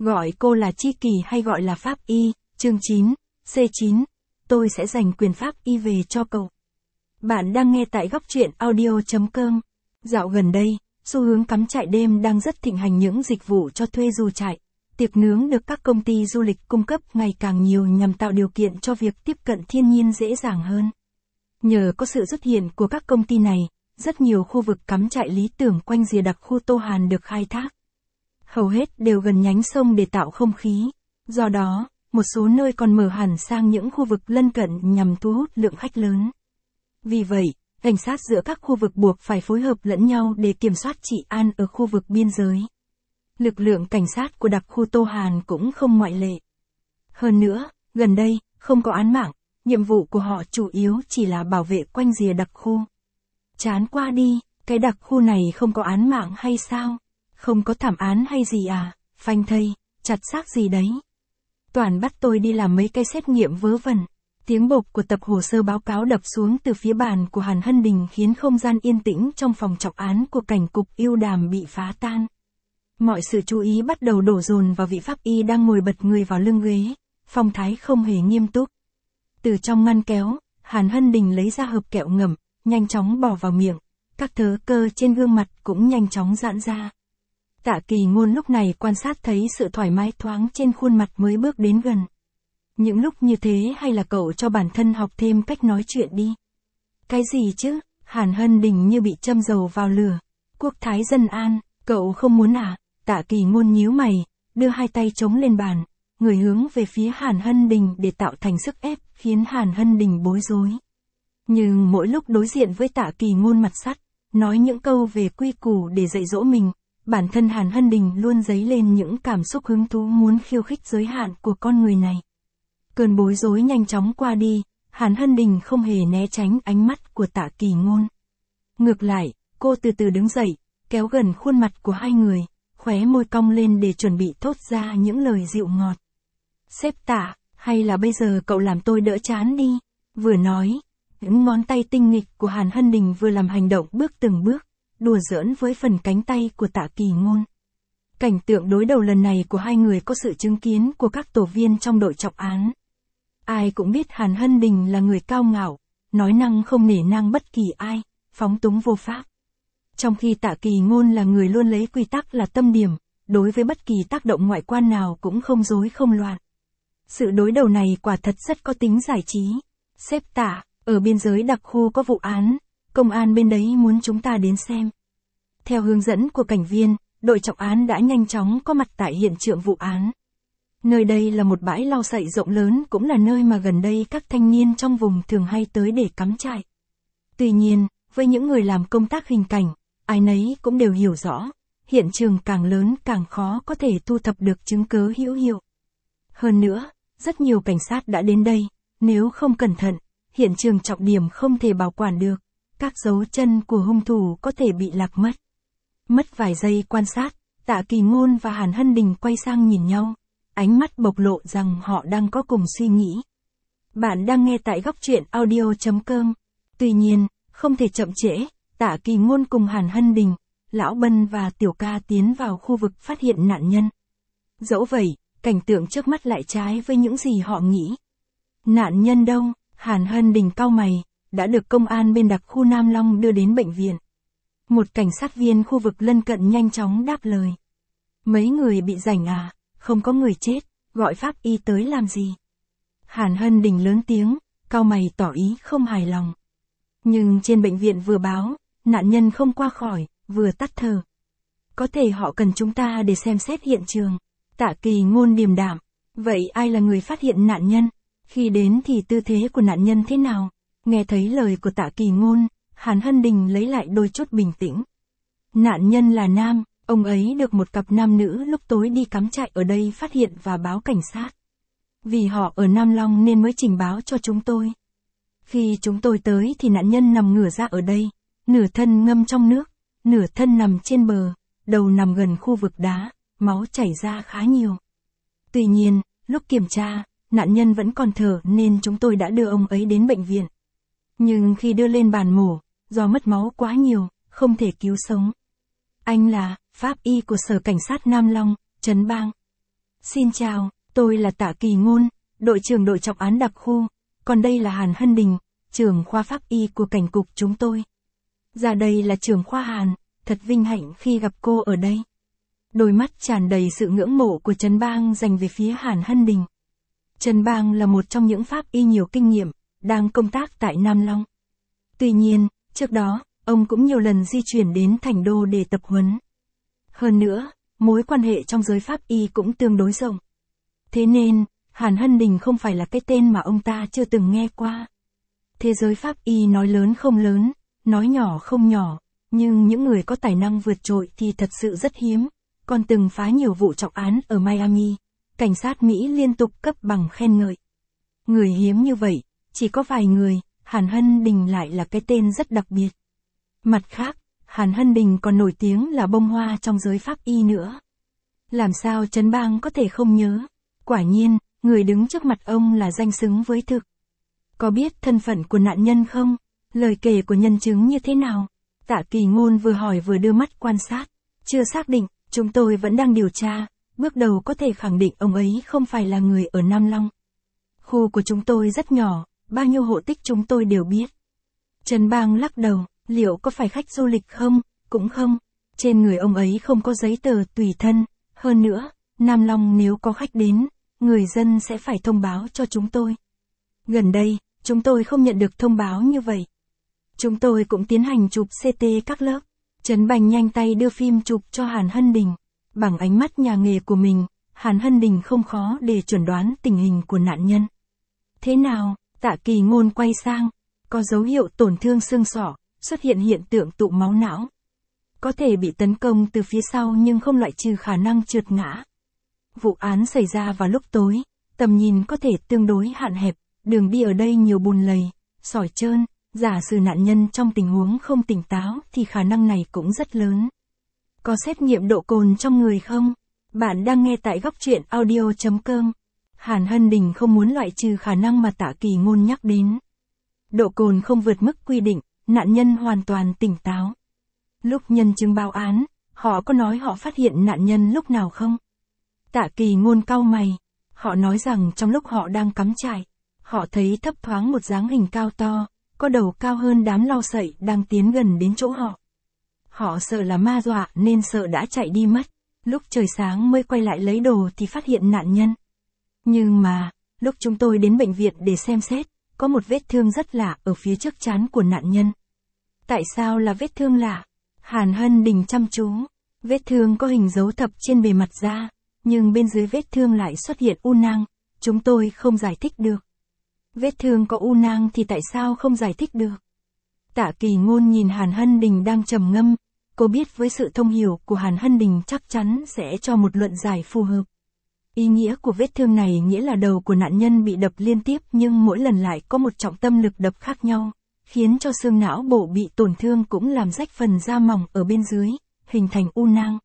Gọi cô là Chi Kỳ hay gọi là Pháp Y, chương 9, C9. Tôi sẽ giành quyền Pháp Y về cho cậu. Bạn đang nghe tại góc truyện audio.com. Dạo gần đây, xu hướng cắm trại đêm đang rất thịnh hành. Những dịch vụ cho thuê dù trại, tiệc nướng được các công ty du lịch cung cấp ngày càng nhiều nhằm tạo điều kiện cho việc tiếp cận thiên nhiên dễ dàng hơn. Nhờ có sự xuất hiện của các công ty này, rất nhiều khu vực cắm trại lý tưởng quanh rìa đặc khu Tô Hàn được khai thác. Hầu hết đều gần nhánh sông để tạo không khí. Do đó, một số nơi còn mở hẳn sang những khu vực lân cận nhằm thu hút lượng khách lớn. Vì vậy, cảnh sát giữa các khu vực buộc phải phối hợp lẫn nhau để kiểm soát trị an ở khu vực biên giới. Lực lượng cảnh sát của đặc khu Tô Hàn cũng không ngoại lệ. Hơn nữa, gần đây, không có án mạng, nhiệm vụ của họ chủ yếu chỉ là bảo vệ quanh rìa đặc khu. Chán qua đi, cái đặc khu này không có án mạng hay sao? Không có thảm án hay gì à? Phanh thây, chặt xác gì đấy? Toàn bắt tôi đi làm mấy cái xét nghiệm vớ vẩn. Tiếng bộp của tập hồ sơ báo cáo đập xuống từ phía bàn của Hàn Hân Đình khiến không gian yên tĩnh trong phòng trọng án của cảnh cục Yêu Đàm bị phá tan. Mọi sự chú ý bắt đầu đổ dồn vào vị pháp y đang ngồi bật người vào lưng ghế, phong thái không hề nghiêm túc. Từ trong ngăn kéo, Hàn Hân Đình lấy ra hộp kẹo ngậm, nhanh chóng bỏ vào miệng, các thớ cơ trên gương mặt cũng nhanh chóng giãn ra. Tạ Kỳ Ngôn lúc này quan sát thấy sự thoải mái thoáng trên khuôn mặt mới bước đến gần. Những lúc như thế hay là cậu cho bản thân học thêm cách nói chuyện đi. Cái gì chứ? Hàn Hân Đình như bị châm dầu vào lửa. Quốc thái dân an, cậu không muốn à? Tạ Kỳ Ngôn nhíu mày, đưa hai tay chống lên bàn, người hướng về phía Hàn Hân Đình để tạo thành sức ép khiến Hàn Hân Đình bối rối. Nhưng mỗi lúc đối diện với Tạ Kỳ Ngôn mặt sắt, nói những câu về quy củ để dạy dỗ mình, bản thân Hàn Hân Đình luôn dấy lên những cảm xúc hứng thú muốn khiêu khích giới hạn của con người này. Cơn bối rối nhanh chóng qua đi, Hàn Hân Đình không hề né tránh ánh mắt của Tạ Kỳ Ngôn. Ngược lại, cô từ từ đứng dậy, kéo gần khuôn mặt của hai người, khóe môi cong lên để chuẩn bị thốt ra những lời dịu ngọt. Sếp Tạ, hay là bây giờ cậu làm tôi đỡ chán đi? Vừa nói, những ngón tay tinh nghịch của Hàn Hân Đình vừa làm hành động bước từng bước, đùa giỡn với phần cánh tay của Tạ Kỳ Ngôn. Cảnh tượng đối đầu lần này của hai người có sự chứng kiến của các tổ viên trong đội trọng án. Ai cũng biết Hàn Hân Đình là người cao ngạo, nói năng không nể nang bất kỳ ai, phóng túng vô pháp. Trong khi Tạ Kỳ Ngôn là người luôn lấy quy tắc là tâm điểm, đối với bất kỳ tác động ngoại quan nào cũng không rối không loạn. Sự đối đầu này quả thật rất có tính giải trí. Sếp Tạ, ở biên giới đặc khu có vụ án, công an bên đấy muốn chúng ta đến xem. Theo hướng dẫn của cảnh viên, đội trọng án đã nhanh chóng có mặt tại hiện trường vụ án. Nơi đây là một bãi lau sậy rộng lớn, cũng là nơi mà gần đây các thanh niên trong vùng thường hay tới để cắm trại. Tuy nhiên, với những người làm công tác hình cảnh, ai nấy cũng đều hiểu rõ, hiện trường càng lớn càng khó có thể thu thập được chứng cứ hữu hiệu. Hơn nữa, rất nhiều cảnh sát đã đến đây, nếu không cẩn thận, hiện trường trọng điểm không thể bảo quản được, các dấu chân của hung thủ có thể bị lạc mất. Mất vài giây quan sát, Tạ Kỳ Ngôn và Hàn Hân Đình quay sang nhìn nhau, ánh mắt bộc lộ rằng họ đang có cùng suy nghĩ. Bạn đang nghe tại góc truyện audio.com. Tuy nhiên, không thể chậm trễ, Tạ Kỳ Ngôn cùng Hàn Hân Đình, Lão Bân và Tiểu Ca tiến vào khu vực phát hiện nạn nhân. Dẫu vậy, cảnh tượng trước mắt lại trái với những gì họ nghĩ. Nạn nhân đâu? Hàn Hân Đình cau mày, đã được công an bên đặc khu Nam Long đưa đến bệnh viện. Một cảnh sát viên khu vực lân cận nhanh chóng đáp lời. Mấy người bị rảnh à? Không có người chết, gọi pháp y tới làm gì? Hàn Hân Đình lớn tiếng, cau mày tỏ ý không hài lòng. Nhưng trên bệnh viện vừa báo, nạn nhân không qua khỏi, vừa tắt thở. Có thể họ cần chúng ta để xem xét hiện trường. Tạ Kỳ Ngôn điềm đạm. Vậy ai là người phát hiện nạn nhân? Khi đến thì tư thế của nạn nhân thế nào? Nghe thấy lời của Tạ Kỳ Ngôn, Hàn Hân Đình lấy lại đôi chút bình tĩnh. Nạn nhân là nam, ông ấy được một cặp nam nữ lúc tối đi cắm trại ở đây phát hiện và báo cảnh sát. Vì họ ở Nam Long nên mới trình báo cho chúng tôi. Khi chúng tôi tới thì nạn nhân nằm ngửa ra ở đây, nửa thân ngâm trong nước, nửa thân nằm trên bờ, đầu nằm gần khu vực đá, máu chảy ra khá nhiều. Tuy nhiên, lúc kiểm tra, nạn nhân vẫn còn thở nên chúng tôi đã đưa ông ấy đến bệnh viện. Nhưng khi đưa lên bàn mổ, do mất máu quá nhiều, không thể cứu sống. Anh là pháp y của Sở Cảnh sát Nam Long, Trấn Bang. Xin chào, tôi là Tạ Kỳ Ngôn, đội trưởng đội trọng án đặc khu, còn đây là Hàn Hân Đình, trưởng khoa pháp y của cảnh cục chúng tôi. Ra đây là trưởng khoa Hàn, thật vinh hạnh khi gặp cô ở đây. Đôi mắt tràn đầy sự ngưỡng mộ của Trần Bang dành về phía Hàn Hân Đình. Trần Bang là một trong những pháp y nhiều kinh nghiệm, đang công tác tại Nam Long. Tuy nhiên, trước đó, ông cũng nhiều lần di chuyển đến Thành Đô để tập huấn. Hơn nữa, mối quan hệ trong giới pháp y cũng tương đối rộng. Thế nên, Hàn Hân Đình không phải là cái tên mà ông ta chưa từng nghe qua. Thế giới pháp y nói lớn không lớn, nói nhỏ không nhỏ, nhưng những người có tài năng vượt trội thì thật sự rất hiếm, còn từng phá nhiều vụ trọng án ở Miami. Cảnh sát Mỹ liên tục cấp bằng khen ngợi. Người hiếm như vậy, chỉ có vài người, Hàn Hân Đình lại là cái tên rất đặc biệt. Mặt khác, Hàn Hân Đình còn nổi tiếng là bông hoa trong giới pháp y nữa. Làm sao Trần Bang có thể không nhớ? Quả nhiên, người đứng trước mặt ông là danh xứng với thực. Có biết thân phận của nạn nhân không? Lời kể của nhân chứng như thế nào? Tạ Kỳ Ngôn vừa hỏi vừa đưa mắt quan sát. Chưa xác định, chúng tôi vẫn đang điều tra. Bước đầu có thể khẳng định ông ấy không phải là người ở Nam Long. Khu của chúng tôi rất nhỏ, bao nhiêu hộ tích chúng tôi đều biết. Trần Bang lắc đầu, liệu có phải khách du lịch không? Cũng không. Trên người ông ấy không có giấy tờ tùy thân. Hơn nữa, Nam Long nếu có khách đến, người dân sẽ phải thông báo cho chúng tôi. Gần đây, chúng tôi không nhận được thông báo như vậy. Chúng tôi cũng tiến hành chụp CT các lớp. Trấn Bành nhanh tay đưa phim chụp cho Hàn Hân Đình. Bằng ánh mắt nhà nghề của mình, Hàn Hân Đình không khó để chuẩn đoán tình hình của nạn nhân. Thế nào? Tạ Kỳ Ngôn quay sang. Có dấu hiệu tổn thương xương sọ, xuất hiện hiện tượng tụ máu não. Có thể bị tấn công từ phía sau nhưng không loại trừ khả năng trượt ngã. Vụ án xảy ra vào lúc tối, tầm nhìn có thể tương đối hạn hẹp, đường đi ở đây nhiều bùn lầy, sỏi trơn, giả sử nạn nhân trong tình huống không tỉnh táo thì khả năng này cũng rất lớn. Có xét nghiệm độ cồn trong người không? Bạn đang nghe tại Góc Truyện Audio.com. Hàn Hân Đình không muốn loại trừ khả năng mà Tạ Kỳ Ngôn nhắc đến. Độ cồn không vượt mức quy định, nạn nhân hoàn toàn tỉnh táo. Lúc nhân chứng báo án, họ có nói họ phát hiện nạn nhân lúc nào không? Tạ Kỳ Ngôn cau mày. Họ nói rằng trong lúc họ đang cắm trại, họ thấy thấp thoáng một dáng hình cao to, có đầu cao hơn đám lau sậy đang tiến gần đến chỗ họ. Họ sợ là ma dọa nên sợ đã chạy đi mất. Lúc trời sáng mới quay lại lấy đồ thì phát hiện nạn nhân. Nhưng mà, lúc chúng tôi đến bệnh viện để xem xét, có một vết thương rất lạ ở phía trước trán của nạn nhân. Tại sao là vết thương lạ? Hàn Hân Đình chăm chú. Vết thương có hình dấu thập trên bề mặt da, nhưng bên dưới vết thương lại xuất hiện u nang. Chúng tôi không giải thích được. Vết thương có u nang thì tại sao không giải thích được? Tạ Kỳ Ngôn nhìn Hàn Hân Đình đang trầm ngâm. Cô biết với sự thông hiểu của Hàn Hân Đình chắc chắn sẽ cho một luận giải phù hợp. Ý nghĩa của vết thương này nghĩa là đầu của nạn nhân bị đập liên tiếp nhưng mỗi lần lại có một trọng tâm lực đập khác nhau, khiến cho xương não bộ bị tổn thương cũng làm rách phần da mỏng ở bên dưới, hình thành u nang.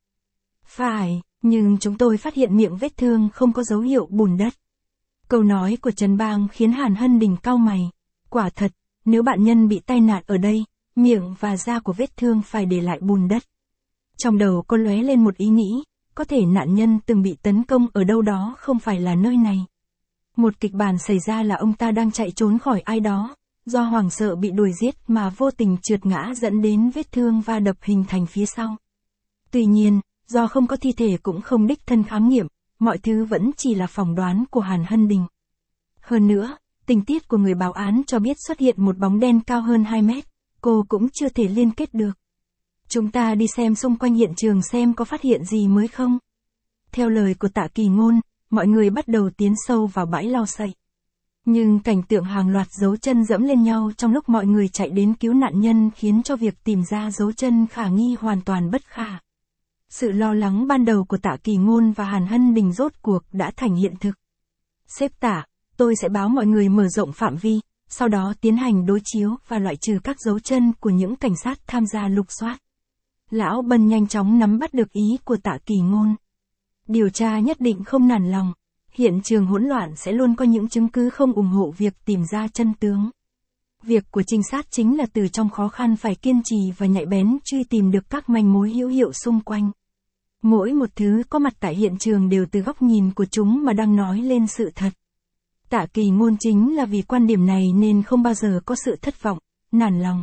Phải, nhưng chúng tôi phát hiện miệng vết thương không có dấu hiệu bùn đất. Câu nói của Trần Bang khiến Hàn Hân Đình cau mày. Quả thật, nếu bạn nhân bị tai nạn ở đây, miệng và da của vết thương phải để lại bùn đất. Trong đầu cô lóe lên một ý nghĩ, có thể nạn nhân từng bị tấn công ở đâu đó không phải là nơi này. Một kịch bản xảy ra là ông ta đang chạy trốn khỏi ai đó, do hoảng sợ bị đuổi giết mà vô tình trượt ngã dẫn đến vết thương va đập hình thành phía sau. Tuy nhiên, do không có thi thể cũng không đích thân khám nghiệm, mọi thứ vẫn chỉ là phỏng đoán của Hàn Hân Đình. Hơn nữa, tình tiết của người báo án cho biết xuất hiện một bóng đen cao hơn 2 mét, cô cũng chưa thể liên kết được. Chúng ta đi xem xung quanh hiện trường xem có phát hiện gì mới không. Theo lời của Tạ Kỳ Ngôn, mọi người bắt đầu tiến sâu vào bãi lau sậy. Nhưng cảnh tượng hàng loạt dấu chân dẫm lên nhau trong lúc mọi người chạy đến cứu nạn nhân khiến cho việc tìm ra dấu chân khả nghi hoàn toàn bất khả. Sự lo lắng ban đầu của Tạ Kỳ Ngôn và Hàn Hân Đình rốt cuộc đã thành hiện thực. Sếp Tạ, tôi sẽ báo mọi người mở rộng phạm vi, sau đó tiến hành đối chiếu và loại trừ các dấu chân của những cảnh sát tham gia lục soát. Lão Bân nhanh chóng nắm bắt được ý của Tạ Kỳ Ngôn. Điều tra nhất định không nản lòng. Hiện trường hỗn loạn sẽ luôn có những chứng cứ không ủng hộ việc tìm ra chân tướng. Việc của trinh sát chính là từ trong khó khăn phải kiên trì và nhạy bén truy tìm được các manh mối hữu hiệu xung quanh. Mỗi một thứ có mặt tại hiện trường đều từ góc nhìn của chúng mà đang nói lên sự thật. Tạ Kỳ Ngôn chính là vì quan điểm này nên không bao giờ có sự thất vọng, nản lòng.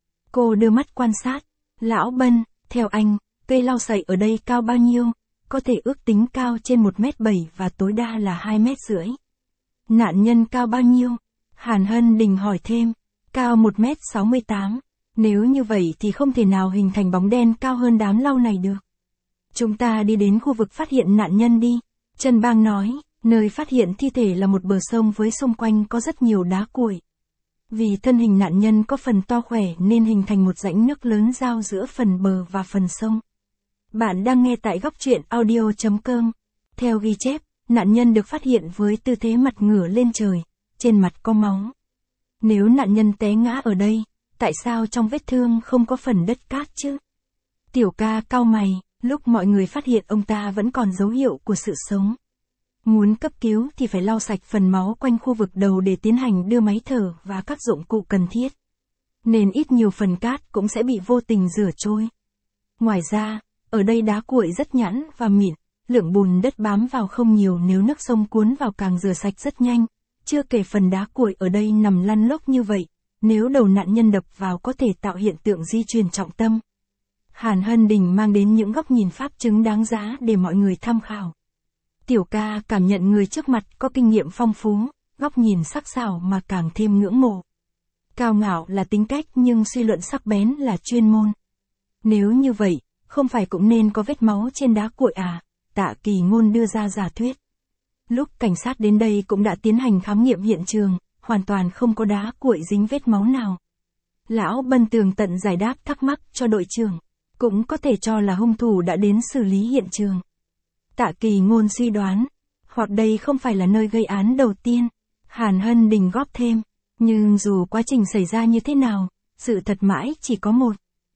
Cô đưa mắt quan sát. Lão Bân, theo anh, cây lau sậy ở đây cao bao nhiêu? Có thể ước tính cao trên 1m7 và tối đa là 2m50. Nạn nhân cao bao nhiêu? Hàn Hân Đình hỏi thêm. Cao 1m68. Nếu như vậy thì không thể nào hình thành bóng đen cao hơn đám lau này được. Chúng ta đi đến khu vực phát hiện nạn nhân đi. Trần Bang nói, nơi phát hiện thi thể là một bờ sông với xung quanh có rất nhiều đá cuội. Vì thân hình nạn nhân có phần to khỏe nên hình thành một rãnh nước lớn giao giữa phần bờ và phần sông. Bạn đang nghe tại góc truyện audio.com. Theo ghi chép, nạn nhân được phát hiện với tư thế mặt ngửa lên trời, trên mặt có máu. Nếu nạn nhân té ngã ở đây, tại sao trong vết thương không có phần đất cát chứ? Tiểu ca cau mày, lúc mọi người phát hiện ông ta vẫn còn dấu hiệu của sự sống. Muốn cấp cứu thì phải lau sạch phần máu quanh khu vực đầu để tiến hành đưa máy thở và các dụng cụ cần thiết. Nên ít nhiều phần cát cũng sẽ bị vô tình rửa trôi. Ngoài ra, ở đây đá cuội rất nhẵn và mịn, lượng bùn đất bám vào không nhiều nếu nước sông cuốn vào càng rửa sạch rất nhanh. Chưa kể phần đá cuội ở đây nằm lăn lóc như vậy, nếu đầu nạn nhân đập vào có thể tạo hiện tượng di truyền trọng tâm. Hàn Hân Đình mang đến những góc nhìn pháp chứng đáng giá để mọi người tham khảo. Tiểu ca cảm nhận người trước mặt có kinh nghiệm phong phú, góc nhìn sắc sảo mà càng thêm ngưỡng mộ. Cao ngạo là tính cách nhưng suy luận sắc bén là chuyên môn. Nếu như vậy, không phải cũng nên có vết máu trên đá cuội à? Tạ Kỳ Ngôn đưa ra giả thuyết. Lúc cảnh sát đến đây cũng đã tiến hành khám nghiệm hiện trường, hoàn toàn không có đá cuội dính vết máu nào. Lão Bân tường tận giải đáp thắc mắc cho đội trưởng. Cũng có thể cho là hung thủ đã đến xử lý hiện trường. Tạ Kỳ Ngôn suy đoán, hoặc đây không phải là nơi gây án đầu tiên. Hàn Hân Đình góp thêm, nhưng dù quá trình xảy ra như thế nào, sự thật mãi chỉ có một.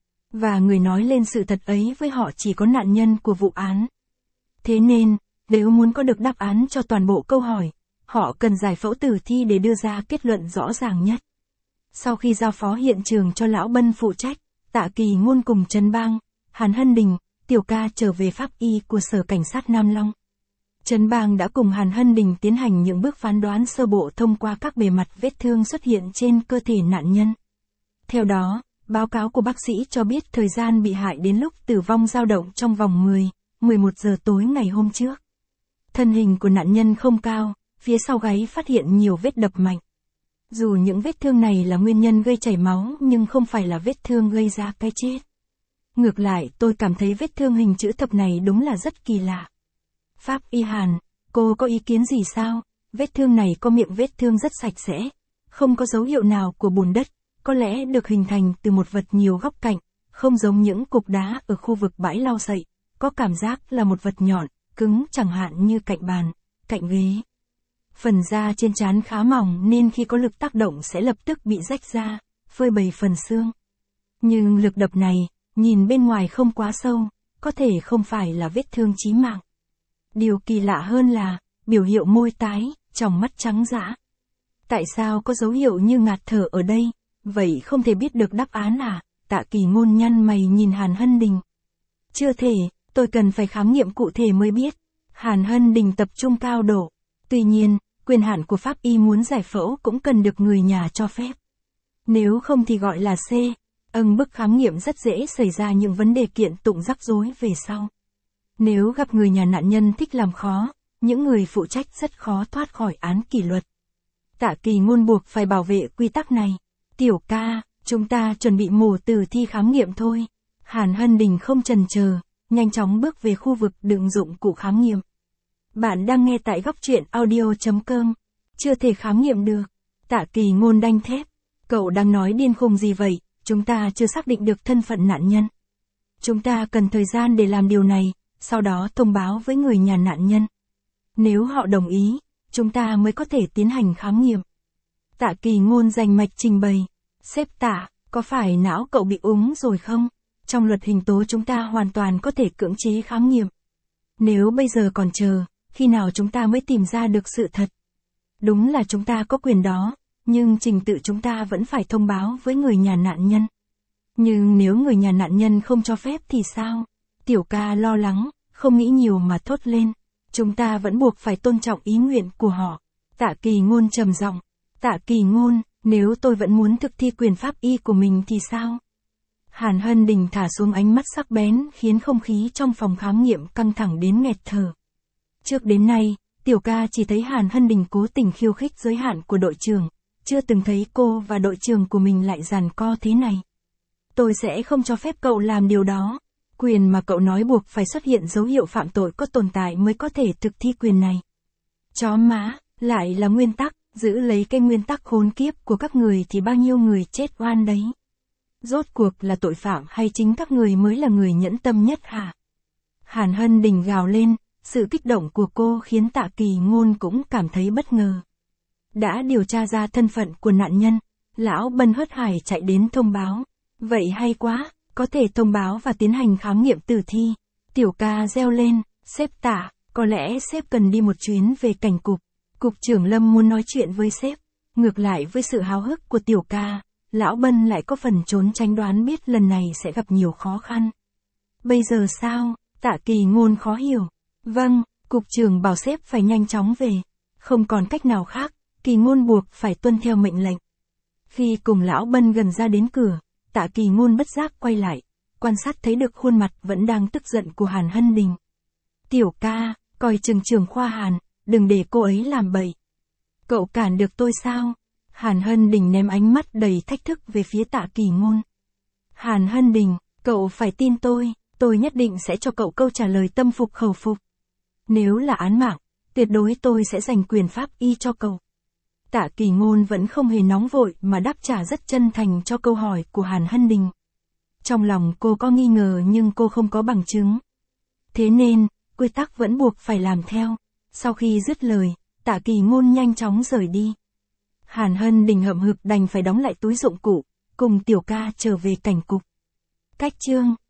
Và người nói lên sự thật ấy với họ chỉ có nạn nhân của vụ án. Thế nên, nếu muốn có được đáp án cho toàn bộ câu hỏi, họ cần giải phẫu tử thi để đưa ra kết luận rõ ràng nhất. Sau khi giao phó hiện trường cho Lão Bân phụ trách, Tạ Kỳ Ngôn cùng Trần Bang, Hàn Hân Đình, Tiểu ca trở về pháp y của Sở Cảnh sát Nam Long. Trần Bang đã cùng Hàn Hân Đình tiến hành những bước phán đoán sơ bộ thông qua các bề mặt vết thương xuất hiện trên cơ thể nạn nhân. Theo đó, báo cáo của bác sĩ cho biết thời gian bị hại đến lúc tử vong dao động trong vòng 10-11 giờ tối ngày hôm trước. Thân hình của nạn nhân không cao, phía sau gáy phát hiện nhiều vết đập mạnh. Dù những vết thương này là nguyên nhân gây chảy máu nhưng không phải là vết thương gây ra cái chết. Ngược lại, tôi cảm thấy vết thương hình chữ thập này đúng là rất kỳ lạ. Pháp y Hàn, cô có ý kiến gì sao? Vết thương này có miệng vết thương rất sạch sẽ, không có dấu hiệu nào của bùn đất, có lẽ được hình thành từ một vật nhiều góc cạnh, không giống những cục đá ở khu vực bãi lau sậy, có cảm giác là một vật nhọn, cứng chẳng hạn như cạnh bàn, cạnh ghế. Phần da trên trán khá mỏng nên khi có lực tác động sẽ lập tức bị rách ra, phơi bày phần xương. Nhưng lực đập này, nhìn bên ngoài không quá sâu, có thể không phải là vết thương chí mạng. Điều kỳ lạ hơn là, biểu hiệu môi tái, tròng mắt trắng dã. Tại sao có dấu hiệu như ngạt thở ở đây? Vậy không thể biết được đáp án à? Tạ Kỳ Ngôn nhăn mày nhìn Hàn Hân Đình. Chưa thể, tôi cần phải khám nghiệm cụ thể mới biết. Hàn Hân Đình tập trung cao độ. Tuy nhiên, quyền hạn của pháp y muốn giải phẫu cũng cần được người nhà cho phép. Nếu không thì gọi là bức khám nghiệm rất dễ xảy ra những vấn đề kiện tụng rắc rối về sau. Nếu gặp người nhà nạn nhân thích làm khó, những người phụ trách rất khó thoát khỏi án kỷ luật. Tạ Kỳ Ngôn buộc phải bảo vệ quy tắc này. Tiểu ca, chúng ta chuẩn bị mổ tử thi khám nghiệm thôi. Hàn Hân Đình không chần chờ, nhanh chóng bước về khu vực đựng dụng cụ khám nghiệm. Bạn đang nghe tại góc truyện audio.com. Chưa thể khám nghiệm được. Tạ Kỳ Ngôn đanh thép. Cậu đang nói điên khùng gì vậy? Chúng ta chưa xác định được thân phận nạn nhân. Chúng ta cần thời gian để làm điều này, sau đó thông báo với người nhà nạn nhân. Nếu họ đồng ý, chúng ta mới có thể tiến hành khám nghiệm. Tạ Kỳ Ngôn rành mạch trình bày. Sếp Tạ, có phải não cậu bị úng rồi không? Trong luật hình tố chúng ta hoàn toàn có thể cưỡng chế khám nghiệm. Nếu bây giờ còn chờ, khi nào chúng ta mới tìm ra được sự thật? Đúng là chúng ta có quyền đó, nhưng trình tự chúng ta vẫn phải thông báo với người nhà nạn nhân. Nhưng nếu người nhà nạn nhân không cho phép thì sao? Tiểu ca lo lắng, không nghĩ nhiều mà thốt lên. Chúng ta vẫn buộc phải tôn trọng ý nguyện của họ. Tạ Kỳ Ngôn trầm giọng. Tạ Kỳ Ngôn, nếu tôi vẫn muốn thực thi quyền pháp y của mình thì sao? Hàn Hân Đình thả xuống ánh mắt sắc bén khiến không khí trong phòng khám nghiệm căng thẳng đến nghẹt thở. Trước đến nay, Tiểu Ca chỉ thấy Hàn Hân Đình cố tình khiêu khích giới hạn của đội trưởng, chưa từng thấy cô và đội trưởng của mình lại giằng co thế này. Tôi sẽ không cho phép cậu làm điều đó. Quyền mà cậu nói buộc phải xuất hiện dấu hiệu phạm tội có tồn tại mới có thể thực thi quyền này. Chó má, lại là nguyên tắc, giữ lấy cái nguyên tắc khốn kiếp của các người thì bao nhiêu người chết oan đấy. Rốt cuộc là tội phạm hay chính các người mới là người nhẫn tâm nhất hả? Hàn Hân Đình gào lên, sự kích động của cô khiến Tạ Kỳ Ngôn cũng cảm thấy bất ngờ. Đã điều tra ra thân phận của nạn nhân, lão Bân hớt hải chạy đến thông báo. Vậy hay quá, có thể thông báo và tiến hành khám nghiệm tử thi. Tiểu Ca reo lên, sếp Tạ, có lẽ sếp cần đi một chuyến về cảnh cục. Cục trưởng Lâm muốn nói chuyện với sếp. Ngược lại với sự háo hức của Tiểu Ca, lão Bân lại có phần trốn tránh đoán biết lần này sẽ gặp nhiều khó khăn. Bây giờ sao? Tạ Kỳ Ngôn khó hiểu. Vâng, cục trưởng bảo sếp phải nhanh chóng về. Không còn cách nào khác, Kỳ Ngôn buộc phải tuân theo mệnh lệnh. Khi cùng lão Bân gần ra đến cửa, Tạ Kỳ Ngôn bất giác quay lại, quan sát thấy được khuôn mặt vẫn đang tức giận của Hàn Hân Đình. Tiểu Ca, coi chừng trưởng khoa Hàn, đừng để cô ấy làm bậy. Cậu cản được tôi sao? Hàn Hân Đình ném ánh mắt đầy thách thức về phía Tạ Kỳ Ngôn. Hàn Hân Đình, cậu phải tin tôi nhất định sẽ cho cậu câu trả lời tâm phục khẩu phục. Nếu là án mạng, tuyệt đối tôi sẽ dành quyền pháp y cho cậu. Tạ Kỳ Ngôn vẫn không hề nóng vội mà đáp trả rất chân thành cho câu hỏi của Hàn Hân Đình. Trong lòng cô có nghi ngờ nhưng cô không có bằng chứng. Thế nên, quy tắc vẫn buộc phải làm theo. Sau khi dứt lời, Tạ Kỳ Ngôn nhanh chóng rời đi. Hàn Hân Đình hậm hực đành phải đóng lại túi dụng cụ, cùng Tiểu Ca trở về cảnh cục. Cách chương